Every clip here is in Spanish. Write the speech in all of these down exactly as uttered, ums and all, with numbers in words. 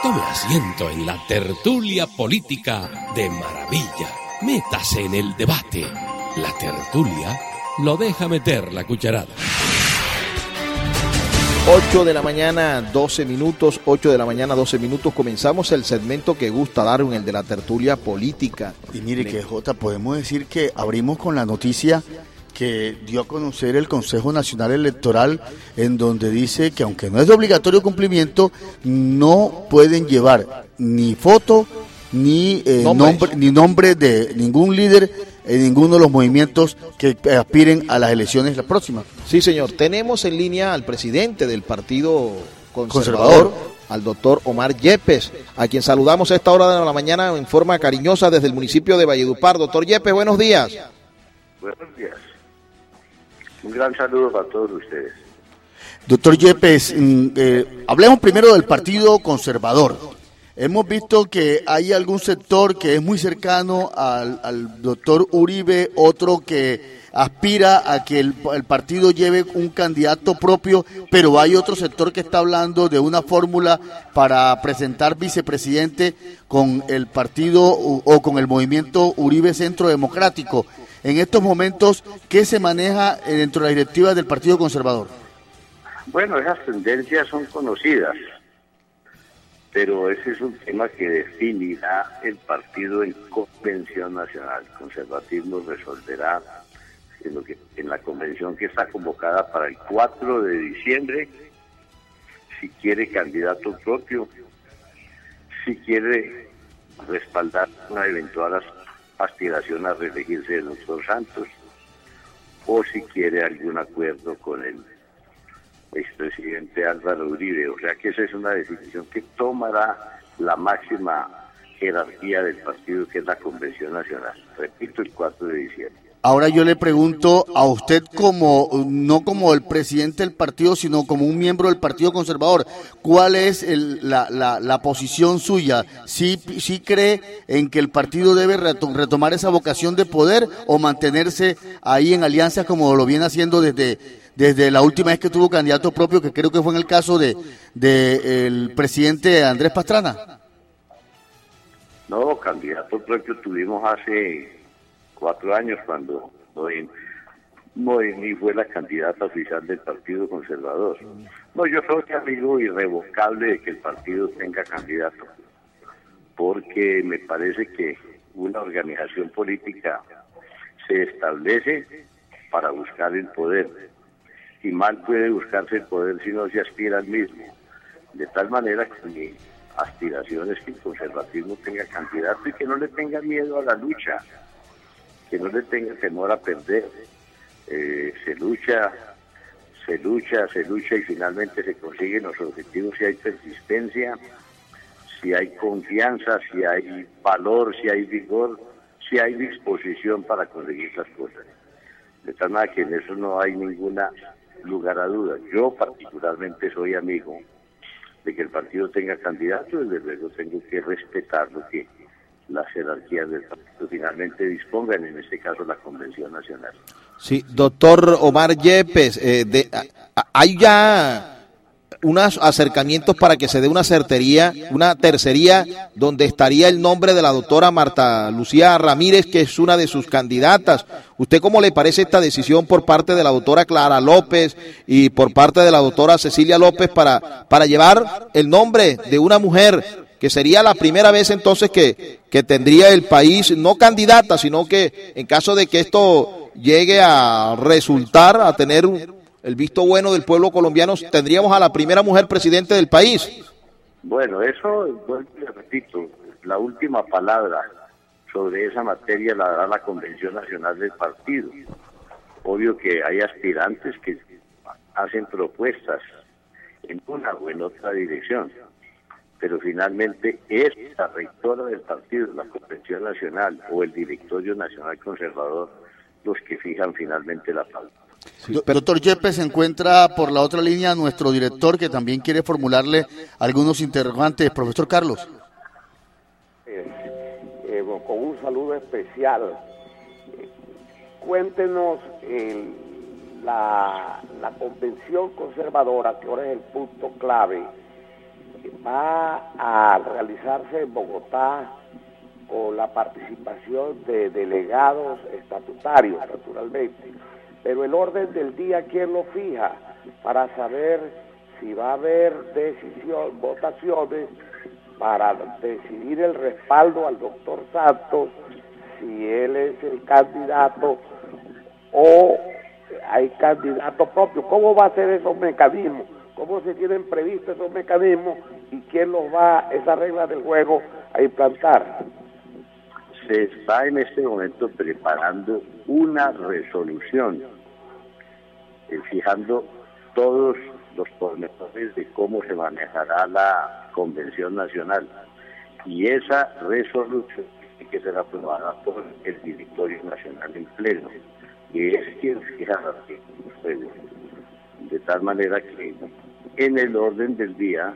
Tome asiento en la tertulia política de Maravilla. Métase en el debate. La tertulia lo deja meter la cucharada. ocho de la mañana, doce minutos, ocho de la mañana, doce minutos, comenzamos el segmento que gusta Darwin, el de la tertulia política. Y mire que Jota, podemos decir que abrimos con la noticia que dio a conocer el Consejo Nacional Electoral, en donde dice que aunque no es de obligatorio cumplimiento, no pueden llevar ni foto, ni eh, nombre, ni nombre de ningún líder en ninguno de los movimientos que aspiren a las elecciones las próximas. Sí, señor. Tenemos en línea al presidente del Partido Conservador, Conservador, al doctor Omar Yepes, a quien saludamos a esta hora de la mañana en forma cariñosa desde el municipio de Valledupar. Doctor Yepes, buenos días. Buenos días. Un gran saludo para todos ustedes. Doctor Yepes, eh, hablemos primero del Partido Conservador. Hemos visto que hay algún sector que es muy cercano al, al doctor Uribe, otro que aspira a que el, el partido lleve un candidato propio, pero hay otro sector que está hablando de una fórmula para presentar vicepresidente con el partido o, o con el movimiento Uribe Centro Democrático. En estos momentos, ¿qué se maneja dentro de la directiva del Partido Conservador? Bueno, esas tendencias son conocidas, pero ese es un tema que definirá el partido en convención nacional. El conservatismo resolverá en, lo que, en la convención que está convocada para el cuatro de diciembre, si quiere candidato propio, si quiere respaldar una eventual aspiración a reelegirse del doctor Santos, o si quiere algún acuerdo con el expresidente Álvaro Uribe. O sea que esa es una decisión que tomará la máxima jerarquía del partido, que es la Convención Nacional. Repito, el cuatro de diciembre. Ahora yo le pregunto a usted, como no como el presidente del partido, sino como un miembro del Partido Conservador, ¿cuál es el, la, la, la posición suya? ¿Sí, sí cree en que el partido debe retomar esa vocación de poder o mantenerse ahí en alianzas como lo viene haciendo desde, desde la última vez que tuvo candidato propio, que creo que fue en el caso de, de el presidente Andrés Pastrana? No, candidato propio tuvimos hace cuatro años cuando Noemí fue la candidata oficial del Partido Conservador. No, yo soy amigo irrevocable de que el partido tenga candidato, porque me parece que una organización política se establece para buscar el poder, y mal puede buscarse el poder si no se aspira al mismo. De tal manera que mi aspiración es que el conservatismo tenga candidato y que no le tenga miedo a la lucha, que no le tenga temor a perder. Eh, se lucha, se lucha, se lucha y finalmente se consiguen los objetivos si hay persistencia, si hay confianza, si hay valor, si hay vigor, si hay disposición para conseguir las cosas. De tal manera que en eso no hay ninguna lugar a dudas. Yo particularmente soy amigo de que el partido tenga candidato, y desde luego tengo que respetar lo que las jerarquías del partido finalmente dispongan, en este caso la Convención Nacional. Sí, doctor Omar Yepes, eh, de, a, a, hay ya unos acercamientos para que se dé una certería, una tercería, donde estaría el nombre de la doctora Marta Lucía Ramírez, que es una de sus candidatas. ¿Usted cómo le parece esta decisión por parte de la doctora Clara López y por parte de la doctora Cecilia López para, para llevar el nombre de una mujer, que sería la primera vez entonces que, que tendría el país, no candidata, sino que en caso de que esto llegue a resultar, a tener un, el visto bueno del pueblo colombiano, tendríamos a la primera mujer presidente del país? Bueno, eso, bueno, le repito, la última palabra sobre esa materia la dará la Convención Nacional del partido. Obvio que hay aspirantes que hacen propuestas en una o en otra dirección, pero finalmente es la rectora del partido, la Convención Nacional o el Directorio Nacional Conservador los que fijan finalmente la pauta. Sí, pero doctor Yepes, se encuentra por la otra línea nuestro director, que también quiere formularle algunos interrogantes. Profesor Carlos. Eh, eh, con un saludo especial. Eh, cuéntenos el, la, la Convención Conservadora, que ahora es el punto clave, va a realizarse en Bogotá con la participación de delegados estatutarios, naturalmente. Pero el orden del día, ¿quién lo fija? Para saber si va a haber decisión, votaciones para decidir el respaldo al doctor Santos, si él es el candidato o hay candidato propio. ¿Cómo va a ser esos mecanismos? ¿Cómo se tienen previstos esos mecanismos y quién los va, esas reglas del juego, a implantar? Se está en este momento preparando una resolución, eh, fijando todos los pormenores de cómo se manejará la Convención Nacional. Y esa resolución tiene que ser aprobada por el Directorio Nacional en pleno, que es quien fija los juegos. De tal manera que en el orden del día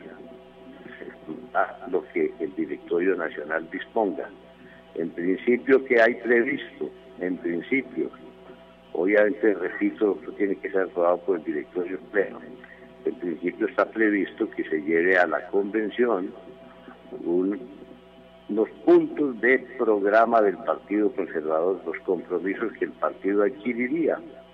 lo que el Directorio Nacional disponga. En principio, que hay previsto, en principio, obviamente, repito, esto tiene que ser aprobado por el Directorio Pleno. En principio está previsto que se lleve a la convención un, los puntos de programa del Partido Conservador, los compromisos que el partido adquiriría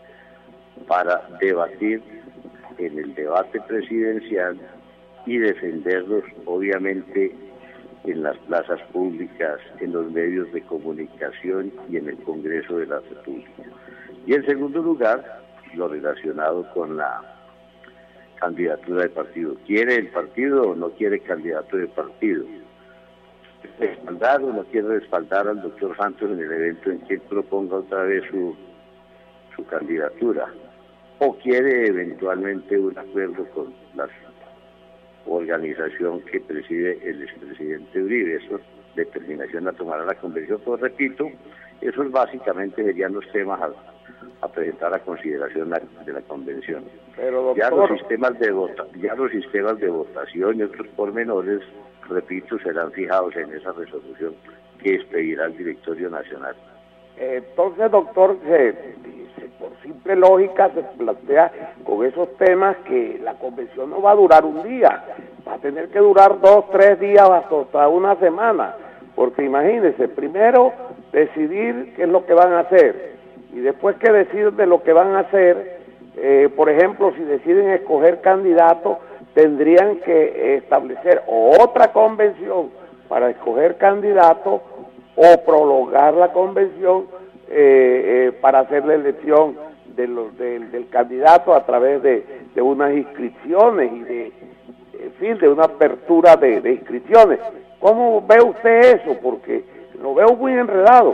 para debatir en el debate presidencial y defenderlos, obviamente, en las plazas públicas, en los medios de comunicación y en el Congreso de la República. Y en segundo lugar, lo relacionado con la candidatura de partido. ¿Quiere el partido o no quiere candidato de partido? ¿Respaldar o no quiere respaldar al doctor Santos en el evento en que él proponga otra vez su, su candidatura? ¿O quiere eventualmente un acuerdo con la organización que preside el expresidente Uribe? Eso determinación la tomará la convención, pero repito, esos básicamente serían los temas a, a presentar a consideración de la convención. Pero, doctor... ya los sistemas de vota, ya los sistemas de votación y otros pormenores, repito, serán fijados en esa resolución que expedirá el Directorio Nacional. Entonces, doctor, se, se, por simple lógica se plantea con esos temas que la convención no va a durar un día, va a tener que durar dos, tres días, hasta una semana, porque imagínense, primero decidir qué es lo que van a hacer, y después que deciden de lo que van a hacer, eh, por ejemplo, si deciden escoger candidatos, tendrían que establecer otra convención para escoger candidatos o prolongar la convención eh, eh, para hacer la elección de los, de, del candidato a través de, de unas inscripciones y de, en fin, de una apertura de, de inscripciones. ¿Cómo ve usted eso? Porque lo veo muy enredado.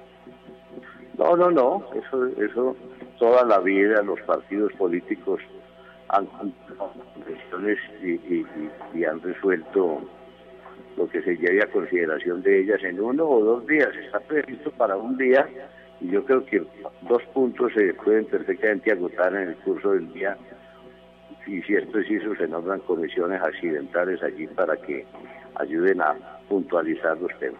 No, no, no, eso, eso toda la vida los partidos políticos han convenciones y, y, y, y han resuelto lo que se lleve a consideración de ellas en uno o dos días. Está previsto para un día y yo creo que dos puntos se pueden perfectamente agotar en el curso del día, y si es preciso se nombran comisiones accidentales allí para que ayuden a puntualizar los temas.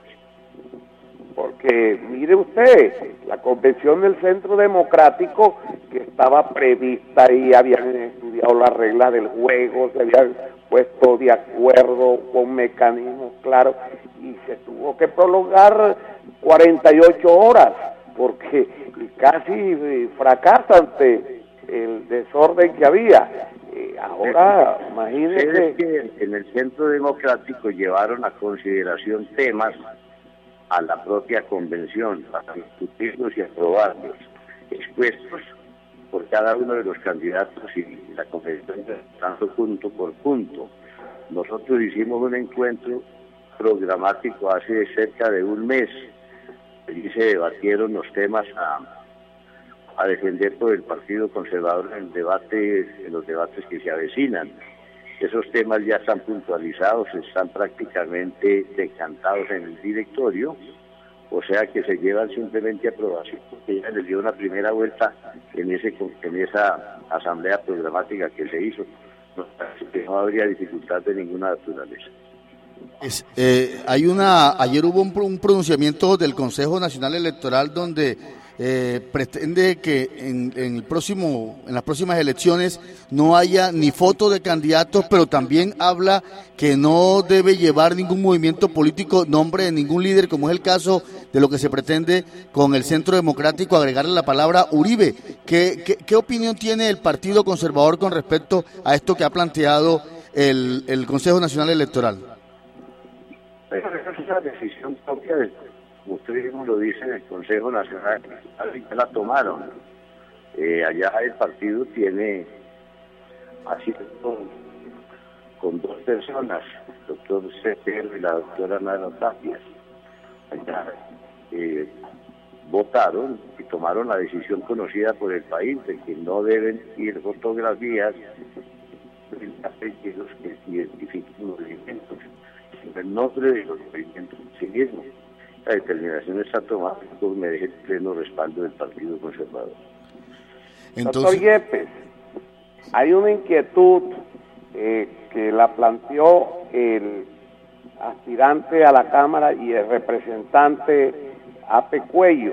Porque mire usted, la convención del Centro Democrático que estaba prevista y habían estudiado las reglas del juego, se habían puesto de acuerdo con mecanismos claros y se tuvo que prolongar cuarenta y ocho horas porque casi fracasa ante el desorden que había. Eh, ahora, imagínese... Es que en el Centro Democrático llevaron a consideración temas a la propia convención para discutirlos y aprobarlos, expuestos por cada uno de los candidatos y la convención tanto punto por punto. Nosotros hicimos un encuentro programático hace cerca de un mes, allí se debatieron los temas a, a defender por el Partido Conservador en el debate, en los debates que se avecinan. Esos temas ya están puntualizados, están prácticamente decantados en el directorio, o sea que se llevan simplemente a aprobación, porque ya les dio una primera vuelta en ese en esa asamblea programática que se hizo. No, no habría dificultad de ninguna naturaleza. Es, eh, hay una, ayer hubo un, un pronunciamiento del Consejo Nacional Electoral donde eh, pretende que en, en el próximo, en las próximas elecciones no haya ni foto de candidatos, pero también habla que no debe llevar ningún movimiento político nombre de ningún líder, como es el caso de lo que se pretende con el Centro Democrático, agregarle la palabra Uribe. ¿Qué, qué, qué opinión tiene el Partido Conservador con respecto a esto que ha planteado el, el Consejo Nacional Electoral? Esa es una decisión propia, de, como usted mismo lo dice, el Consejo Nacional, ya la tomaron. Eh, allá el partido tiene, así con, con dos personas, el doctor Cepero y la doctora Nara Tapia, allá eh, votaron y tomaron la decisión conocida por el país de que no deben ir fotografías de apellidos que identifiquen movimientos, sino el nombre de los movimientos en sí mismos. La determinación está tomada y me deje el pleno respaldo del Partido Conservador. Entonces... Doctor Yepes, hay una inquietud eh, que la planteó el aspirante a la Cámara y el representante Ape Cuello,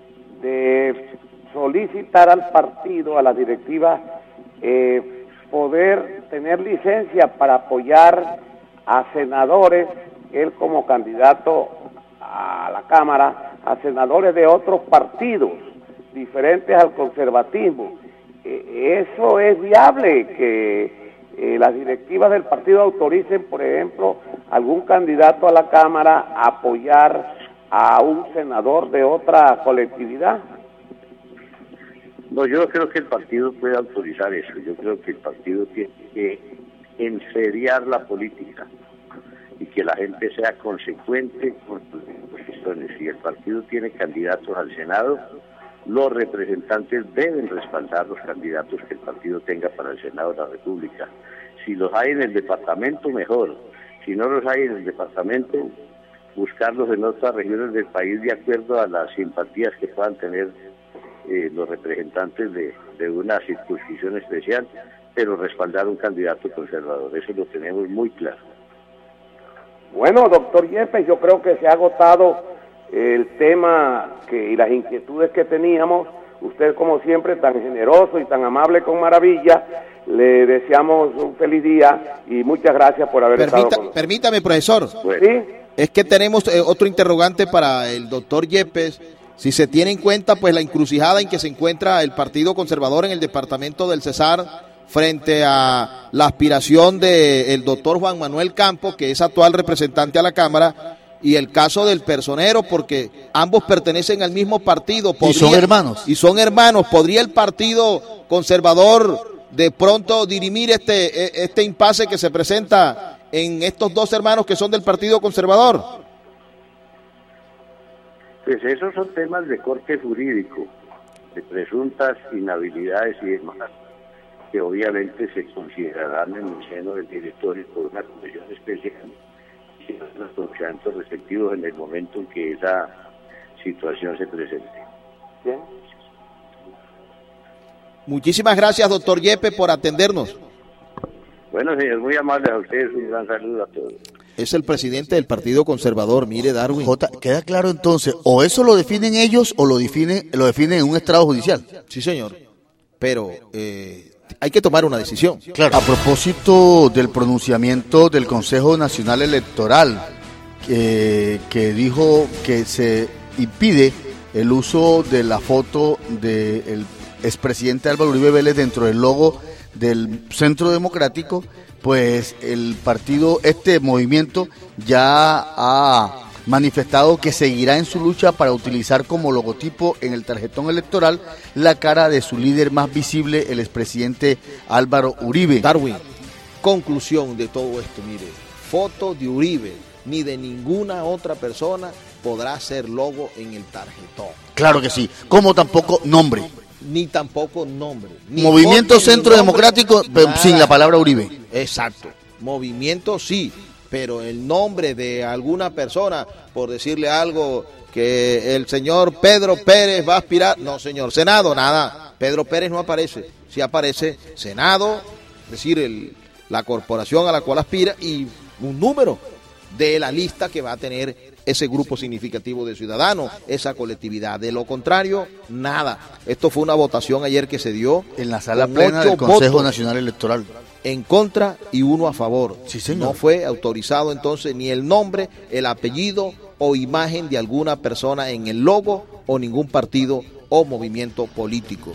de solicitar al partido, a la directiva, eh, poder tener licencia para apoyar a senadores, él como candidato a la Cámara, a senadores de otros partidos diferentes al conservatismo. Eh, ¿Eso es viable, que eh, las directivas del partido autoricen, por ejemplo, algún candidato a la Cámara a apoyar a un senador de otra colectividad? No, yo no creo que el partido pueda autorizar eso. Yo creo que el partido tiene que enseriar la política y que la gente sea consecuente con sus posiciones. Si el partido tiene candidatos al Senado, los representantes deben respaldar los candidatos que el partido tenga para el Senado de la República. Si los hay en el departamento, mejor. Si no los hay en el departamento, buscarlos en otras regiones del país de acuerdo a las simpatías que puedan tener eh, los representantes de, de una circunscripción especial, pero respaldar un candidato conservador. Eso lo tenemos muy claro. Bueno, doctor Yepes, yo creo que se ha agotado el tema que, y las inquietudes que teníamos. Usted, como siempre, tan generoso y tan amable con Maravilla, le deseamos un feliz día y muchas gracias por haber Permita, estado con nosotros. Permítame, profesor. Bueno. ¿Sí? Es que tenemos eh, otro interrogante para el doctor Yepes. Si se tiene en cuenta pues la encrucijada en que se encuentra el Partido Conservador en el departamento del Cesar frente a la aspiración del doctor Juan Manuel Campos, que es actual representante a la Cámara, y el caso del Personero, porque ambos pertenecen al mismo partido. Podría, y son hermanos. Y son hermanos. ¿Podría el Partido Conservador de pronto dirimir este, este impasse que se presenta en estos dos hermanos que son del Partido Conservador? Pues esos son temas de corte jurídico, de presuntas inhabilidades y demás, que obviamente se considerarán en el seno del directorio por una comisión especial y los pronunciamientos respectivos en el momento en que esa situación se presente. Bien. Muchísimas gracias, doctor Yepes, por atendernos. Bueno, señor, muy amables a ustedes, un gran saludo a todos. Es el presidente del Partido Conservador, mire, Darwin. J, queda claro entonces, o eso lo definen ellos o lo definen, lo definen en un estrado judicial. Sí, señor, pero eh, hay que tomar una decisión. Claro. A propósito del pronunciamiento del Consejo Nacional Electoral, eh, que dijo que se impide el uso de la foto del expresidente Álvaro Uribe Vélez dentro del logo del Centro Democrático, pues el partido, este movimiento ya ha manifestado que seguirá en su lucha para utilizar como logotipo en el tarjetón electoral la cara de su líder más visible, el expresidente Álvaro Uribe. Darwin, conclusión de todo esto, mire, foto de Uribe ni de ninguna otra persona podrá ser logo en el tarjetón. Claro que sí, como tampoco nombre. Ni tampoco nombre. Ni Movimiento foto, Centro ni Democrático, nombre, sin la palabra Uribe. Exacto. Movimiento sí, pero el nombre de alguna persona, por decirle algo, que el señor Pedro Pérez va a aspirar. No, señor. Senado, nada. Pedro Pérez no aparece. Sí aparece Senado, es decir, el, la corporación a la cual aspira y un número de la lista que va a tener ese grupo significativo de ciudadanos, esa colectividad. De lo contrario, nada. Esto fue una votación ayer que se dio en la sala plena del Consejo Nacional Electoral. En contra y uno a favor. Sí, señor. No fue autorizado entonces ni el nombre, el apellido o imagen de alguna persona en el logo o ningún partido o movimiento político.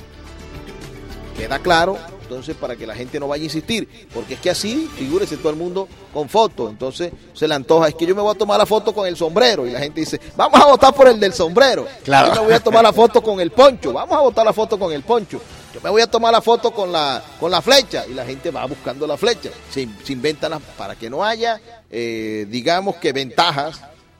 Queda claro, entonces, para que la gente no vaya a insistir, porque es que así, figúrese todo el mundo con foto, entonces se le antoja, es que yo me voy a tomar la foto con el sombrero, y la gente dice, vamos a votar por el del sombrero, claro. Yo me voy a tomar la foto con el poncho, vamos a votar la foto con el poncho, yo me voy a tomar la foto con la con la flecha, y la gente va buscando la flecha, se, se inventan las, para que no haya, eh, digamos que ventajas.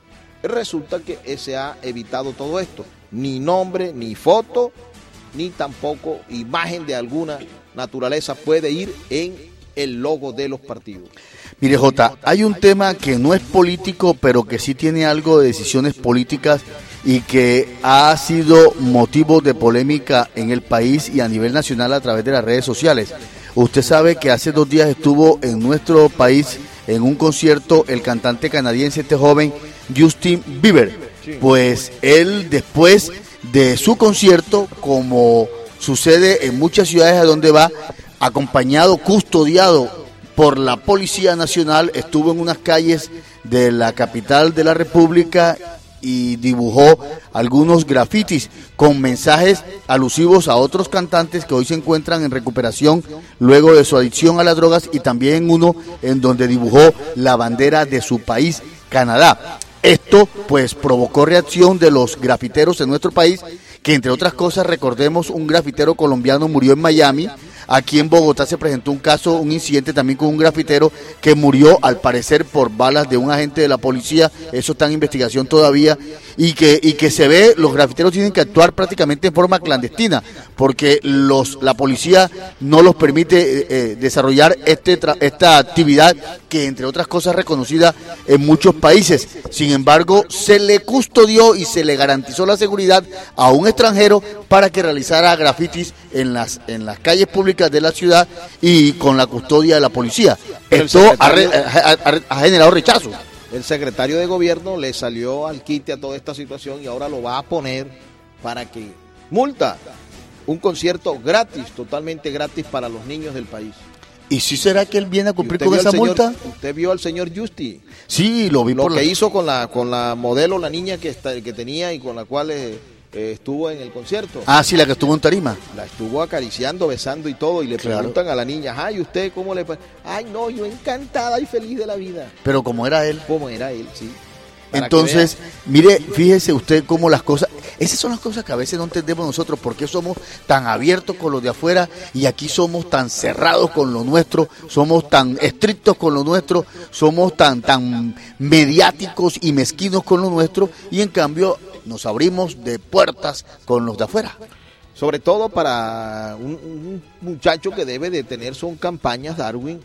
Resulta que se ha evitado todo esto, ni nombre, ni foto, ni tampoco imagen de alguna naturaleza puede ir en el logo de los partidos. Mire, Jota, hay un tema que no es político, pero que sí tiene algo de decisiones políticas y que ha sido motivo de polémica en el país y a nivel nacional a través de las redes sociales. Usted sabe que hace dos días estuvo en nuestro país en un concierto el cantante canadiense, este joven Justin Bieber. Pues él, después de su concierto, como sucede en muchas ciudades a donde va, acompañado, custodiado por la Policía Nacional, estuvo en unas calles de la capital de la República y dibujó algunos grafitis con mensajes alusivos a otros cantantes que hoy se encuentran en recuperación luego de su adicción a las drogas, y también uno en donde dibujó la bandera de su país, Canadá. Esto pues provocó reacción de los grafiteros en nuestro país, que entre otras cosas, recordemos, un grafitero colombiano murió en Miami. Aquí en Bogotá se presentó un caso, un incidente también con un grafitero que murió al parecer por balas de un agente de la policía. Eso está en investigación todavía, y que y que se ve, los grafiteros tienen que actuar prácticamente en forma clandestina porque los la policía no los permite eh, eh, desarrollar este tra esta actividad que entre otras cosas es reconocida en muchos países. Sin embargo, se le custodió y se le garantizó la seguridad a un extranjero para que realizara grafitis en las en las calles públicas de la ciudad y con la custodia de la policía. Pero esto ha, re, ha, ha, ha generado rechazo. El secretario de gobierno le salió al quite a toda esta situación y ahora lo va a poner para que multa un concierto gratis, totalmente gratis para los niños del país. ¿Y si será que él viene a cumplir con esa señor, multa? ¿Usted vio al señor Justi? Sí, lo vi lo por que la... hizo con la con la modelo, la niña que está, que tenía y con la cual eh, eh, estuvo en el concierto. Ah, sí, la que estuvo en tarima. La estuvo acariciando, besando y todo, y le Claro. preguntan a la niña, ay, ¿usted cómo le pa-?" Ay, no, yo encantada y feliz de la vida. Pero como era él. ¿Cómo era él? Sí. Para Entonces, mire, fíjese usted cómo las cosas, esas son las cosas que a veces no entendemos nosotros, por qué somos tan abiertos con los de afuera y aquí somos tan cerrados con lo nuestro, somos tan estrictos con lo nuestro, somos tan, tan mediáticos y mezquinos con lo nuestro, y en cambio nos abrimos de puertas con los de afuera. Sobre todo para un, un muchacho que debe de tener son campañas, Darwin,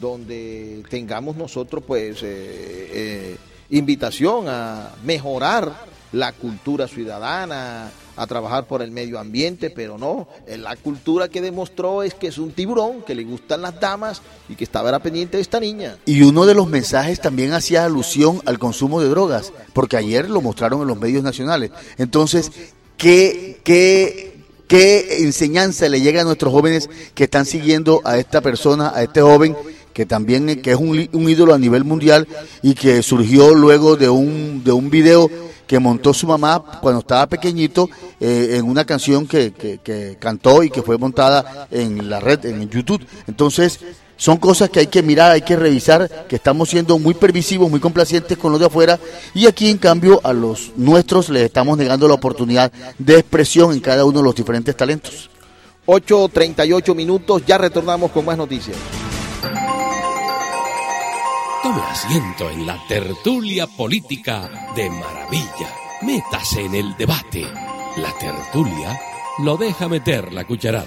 donde tengamos nosotros pues eh, eh, invitación a mejorar la cultura ciudadana, a trabajar por el medio ambiente, pero no, la cultura que demostró es que es un tiburón, que le gustan las damas y que estaba pendiente de esta niña. Y uno de los mensajes también hacía alusión al consumo de drogas, porque ayer lo mostraron en los medios nacionales. Entonces, ¿qué, qué, qué enseñanza le llega a nuestros jóvenes que están siguiendo a esta persona, a este joven, que también que es un, un ídolo a nivel mundial y que surgió luego de un, de un video que montó su mamá cuando estaba pequeñito eh, en una canción que, que, que cantó y que fue montada en la red, en YouTube? Entonces, son cosas que hay que mirar, hay que revisar, que estamos siendo muy permisivos, muy complacientes con los de afuera, y aquí en cambio a los nuestros les estamos negando la oportunidad de expresión en cada uno de los diferentes talentos. ocho treinta y ocho minutos, ya retornamos con más noticias. Tome asiento en la tertulia política de Maravilla. Métase en el debate. La tertulia lo deja meter la cucharada.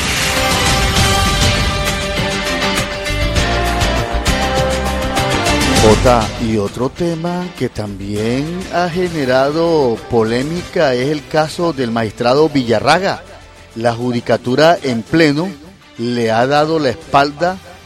Jota, y otro tema que también ha generado polémica es el caso del magistrado Villarraga. La judicatura en pleno le ha dado la espalda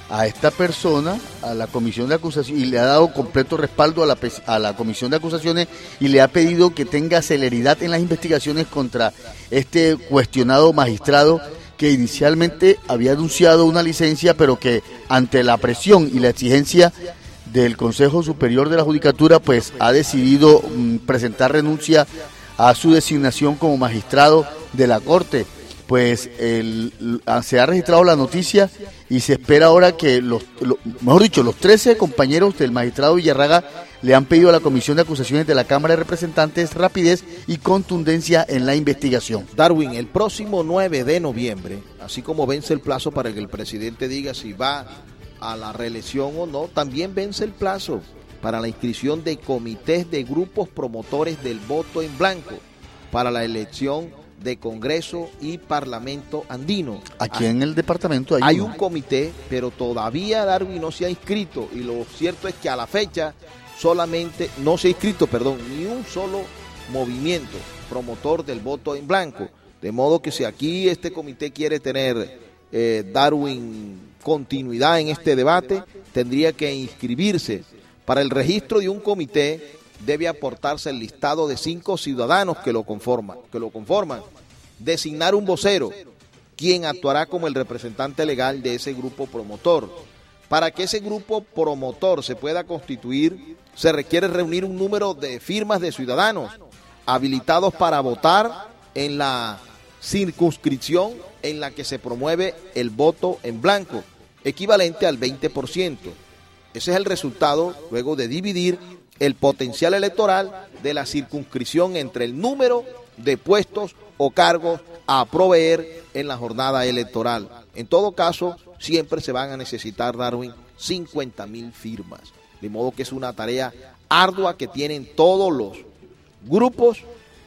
a esta persona, a la comisión de acusación, y le ha dado completo respaldo a la, a la comisión de acusaciones y le ha pedido que tenga celeridad en las investigaciones contra este cuestionado magistrado que inicialmente había anunciado una licencia, pero que ante la presión y la exigencia del Consejo Superior de la Judicatura, pues ha decidido mm, presentar renuncia a su designación como magistrado de la Corte. Pues el, se ha registrado la noticia y se espera ahora que los, lo, mejor dicho, los trece compañeros del magistrado Villarraga le han pedido a la Comisión de Acusaciones de la Cámara de Representantes rapidez y contundencia en la investigación. Darwin, el próximo nueve de noviembre, así como vence el plazo para que el presidente diga si va a la reelección o no, también vence el plazo para la inscripción de comités de grupos promotores del voto en blanco para la elección de Congreso y Parlamento andino. Aquí en el departamento hay, hay uno. un comité, pero todavía Darwin no se ha inscrito, y lo cierto es que a la fecha solamente no se ha inscrito, perdón, ni un solo movimiento promotor del voto en blanco. De modo que si aquí este comité quiere tener, eh, Darwin, continuidad en este debate, tendría que inscribirse. Para el registro de un comité debe aportarse el listado de cinco ciudadanos que lo conforman, que lo conforman, designar un vocero, quien actuará como el representante legal de ese grupo promotor. Para que ese grupo promotor se pueda constituir, se requiere reunir un número de firmas de ciudadanos habilitados para votar en la circunscripción en la que se promueve el voto en blanco, equivalente al veinte por ciento. Ese es el resultado luego de dividir el potencial electoral de la circunscripción entre el número de puestos o cargos a proveer en la jornada electoral. En todo caso, siempre se van a necesitar, Darwin, cincuenta mil firmas. De modo que es una tarea ardua que tienen todos los grupos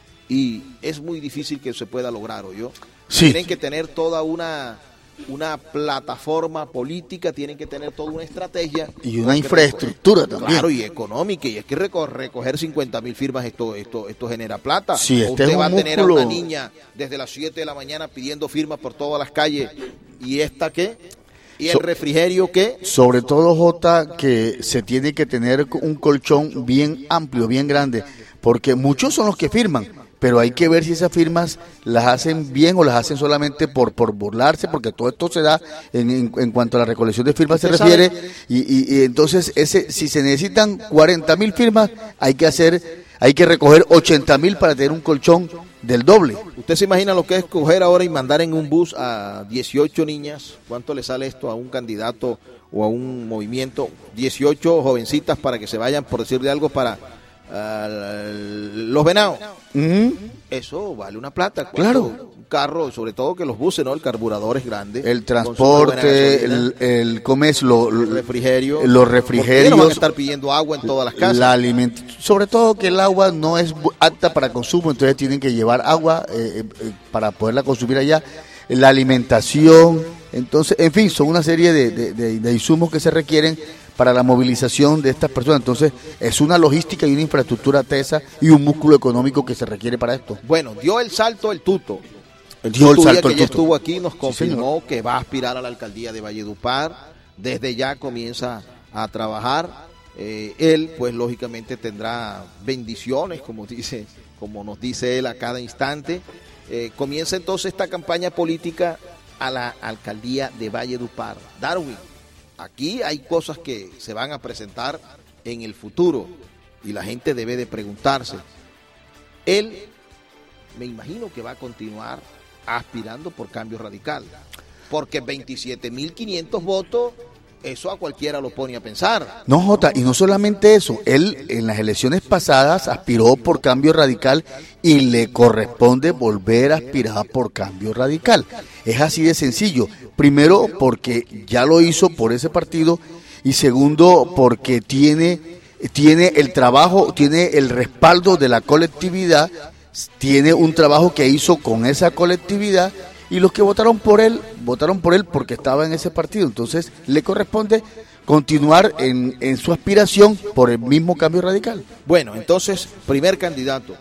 y es muy difícil que se pueda lograr, ¿o yo? Sí. Tienen que tener toda una... una plataforma política, tienen que tener toda una estrategia y una infraestructura también. Claro, y económica, y es que recoger cincuenta mil firmas esto esto esto genera plata. Sí, este usted es va un a tener músculo. a una niña desde las siete de la mañana pidiendo firmas por todas las calles, y esta qué, y el so, refrigerio qué. Sobre todo, Jota, que se tiene que tener un colchón bien amplio, bien grande, porque muchos son los que firman, pero hay que ver si esas firmas las hacen bien o las hacen solamente por por burlarse, porque todo esto se da en, en, en cuanto a la recolección de firmas se refiere, y, y, y entonces ese si se necesitan cuarenta mil firmas, hay que hacer, hay que recoger ochenta mil para tener un colchón del doble. ¿Usted se imagina lo que es coger ahora y mandar en un bus a dieciocho niñas? ¿Cuánto le sale esto a un candidato o a un movimiento? dieciocho jovencitas para que se vayan, por decirle algo, para Uh, los Venados. Uh-huh. Eso vale una plata. Claro. Un carro, sobre todo que los buses, ¿no? El carburador es grande. El transporte, el, el comes, lo, el refrigerio. Los refrigerios. No van a estar pidiendo agua en todas las casas. La aliment- sobre todo que el agua no es apta para consumo, entonces tienen que llevar agua eh, eh, para poderla consumir allá. La alimentación, entonces, en fin, son una serie de, de, de, de insumos que se requieren para la movilización de estas personas. Entonces, es una logística y una infraestructura tesa y un músculo económico que se requiere para esto. Bueno, dio el salto el Tuto. El dio el salto que el ya tuto. estuvo aquí, nos confirmó sí, que va a aspirar a la alcaldía de Valledupar. Desde ya comienza a trabajar. Eh, él, pues, lógicamente tendrá bendiciones, como dice, como nos dice él a cada instante. Eh, comienza entonces esta campaña política a la alcaldía de Valledupar. Darwin, aquí hay cosas que se van a presentar en el futuro y la gente debe de preguntarse. Él, me imagino que va a continuar aspirando por Cambio Radical, porque veintisiete mil quinientos votos, eso a cualquiera lo pone a pensar. No, Jota, y no solamente eso, él en las elecciones pasadas aspiró por Cambio Radical y le corresponde volver a aspirar por Cambio Radical. Es así de sencillo. Primero, porque ya lo hizo por ese partido, y segundo, porque tiene, tiene el trabajo, tiene el respaldo de la colectividad, tiene un trabajo que hizo con esa colectividad, y los que votaron por él, votaron por él porque estaba en ese partido. Entonces, le corresponde continuar en, en su aspiración por el mismo Cambio Radical. Bueno, entonces, primer candidato,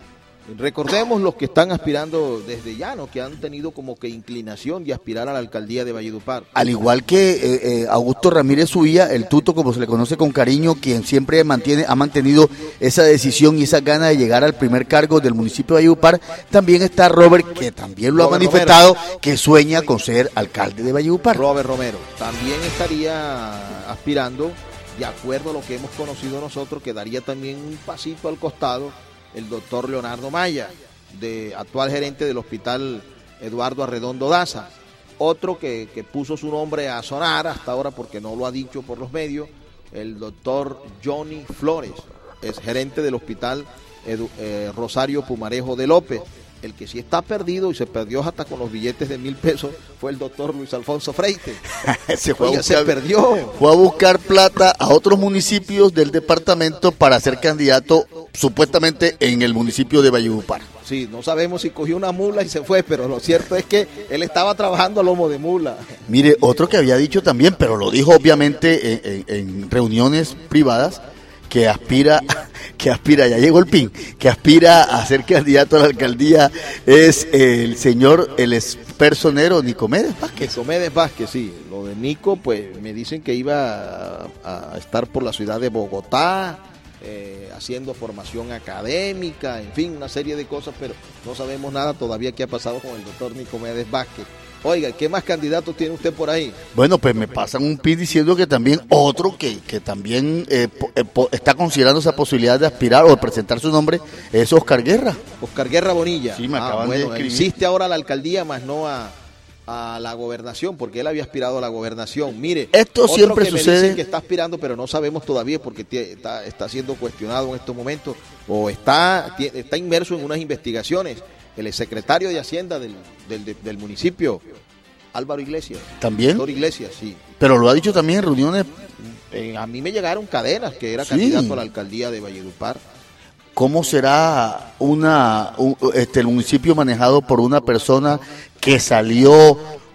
Recordemos los que están aspirando desde ya, ¿no? Que han tenido como que inclinación de aspirar a la alcaldía de Valledupar. Al igual que eh, eh, Augusto Ramírez Subía, el tuto, como se le conoce con cariño, quien siempre mantiene, ha mantenido esa decisión y esa gana de llegar al primer cargo del municipio de Valledupar. También está Robert, que también lo Robert ha manifestado, Romero, que sueña con ser alcalde de Valledupar. Robert Romero también estaría aspirando, de acuerdo a lo que hemos conocido nosotros, que daría también un pasito al costado el doctor Leonardo Maya, de actual gerente del Hospital Eduardo Arredondo Daza. Otro que, que puso su nombre a sonar hasta ahora porque no lo ha dicho por los medios, el doctor Johnny Flores, es gerente del Hospital Edu, eh, Rosario Pumarejo de López. El que sí está perdido y se perdió hasta con los billetes de mil pesos fue el doctor Luis Alfonso Freite. se, fue Oiga, buscar, se perdió. Fue a buscar plata a otros municipios del departamento para ser candidato supuestamente en el municipio de Valledupar. Sí, no sabemos si cogió una mula y se fue, pero lo cierto es que él estaba trabajando a lomo de mula. Mire, otro que había dicho también, pero lo dijo obviamente en, en, en reuniones privadas, que aspira, que aspira, ya llegó el pin, que aspira a ser candidato a la alcaldía es el señor, el expersonero Nicomedes Vázquez. Nicomedes Vázquez, sí. Lo de Nico, pues me dicen que iba a, a estar por la ciudad de Bogotá, eh, haciendo formación académica, en fin, una serie de cosas, pero no sabemos nada todavía qué ha pasado con el doctor Nicomedes Vázquez. Oiga, ¿qué más candidatos tiene usted por ahí? Bueno, pues me pasan un pin diciendo que también otro que, que también eh, po, eh, po, está considerando esa posibilidad de aspirar o de presentar su nombre es Oscar Guerra. Oscar Guerra Bonilla. Sí, me ah, acaban bueno, de escribir. Existe ahora a la alcaldía, más no a, a la gobernación, porque él había aspirado a la gobernación. Mire, esto otro siempre que sucede. Me dicen que está aspirando, pero no sabemos todavía porque t- está, está siendo cuestionado en estos momentos o está, t- está inmerso en unas investigaciones. El exsecretario de Hacienda del, del, del, del municipio, Álvaro Iglesias. ¿También? Doctor Iglesias, sí. Pero lo ha dicho también en reuniones. Eh, a mí me llegaron cadenas que era Sí. candidato a la alcaldía de Valledupar. ¿Cómo será una un, este el municipio manejado por una persona que salió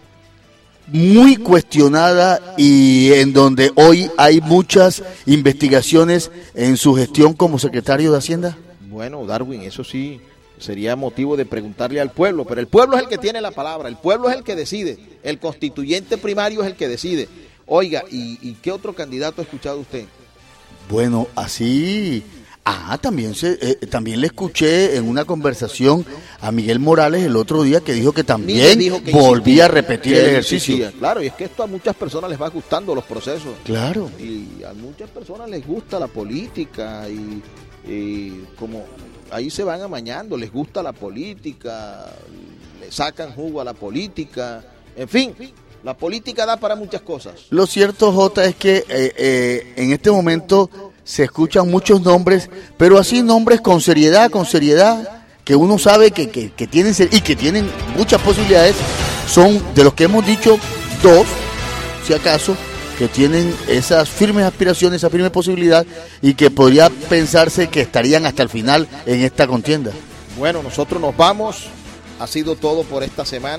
muy cuestionada y en donde hoy hay muchas investigaciones en su gestión como secretario de Hacienda? Bueno, Darwin, eso sí sería motivo de preguntarle al pueblo, pero el pueblo es el que tiene la palabra, el pueblo es el que decide, el constituyente primario es el que decide. Oiga, ¿y, y qué otro candidato ha escuchado usted? Bueno, así... Ah, también se, eh, también le escuché en una conversación a Miguel Morales el otro día que dijo que también dijo que volvía insistía, a repetir que el él ejercicio. insistía. Claro, y es que esto a muchas personas les va gustando los procesos. Claro. Y a muchas personas les gusta la política y, y como ahí se van amañando, les gusta la política, le sacan jugo a la política, en fin, la política da para muchas cosas. Lo cierto, Jota, es que eh, eh, en este momento se escuchan muchos nombres, pero así nombres con seriedad, con seriedad, que uno sabe que, que, que tienen ser- y que tienen muchas posibilidades, son de los que hemos dicho dos, si acaso, que tienen esas firmes aspiraciones, esa firme posibilidad y que podría pensarse que estarían hasta el final en esta contienda. Bueno, nosotros nos vamos, ha sido todo por esta semana.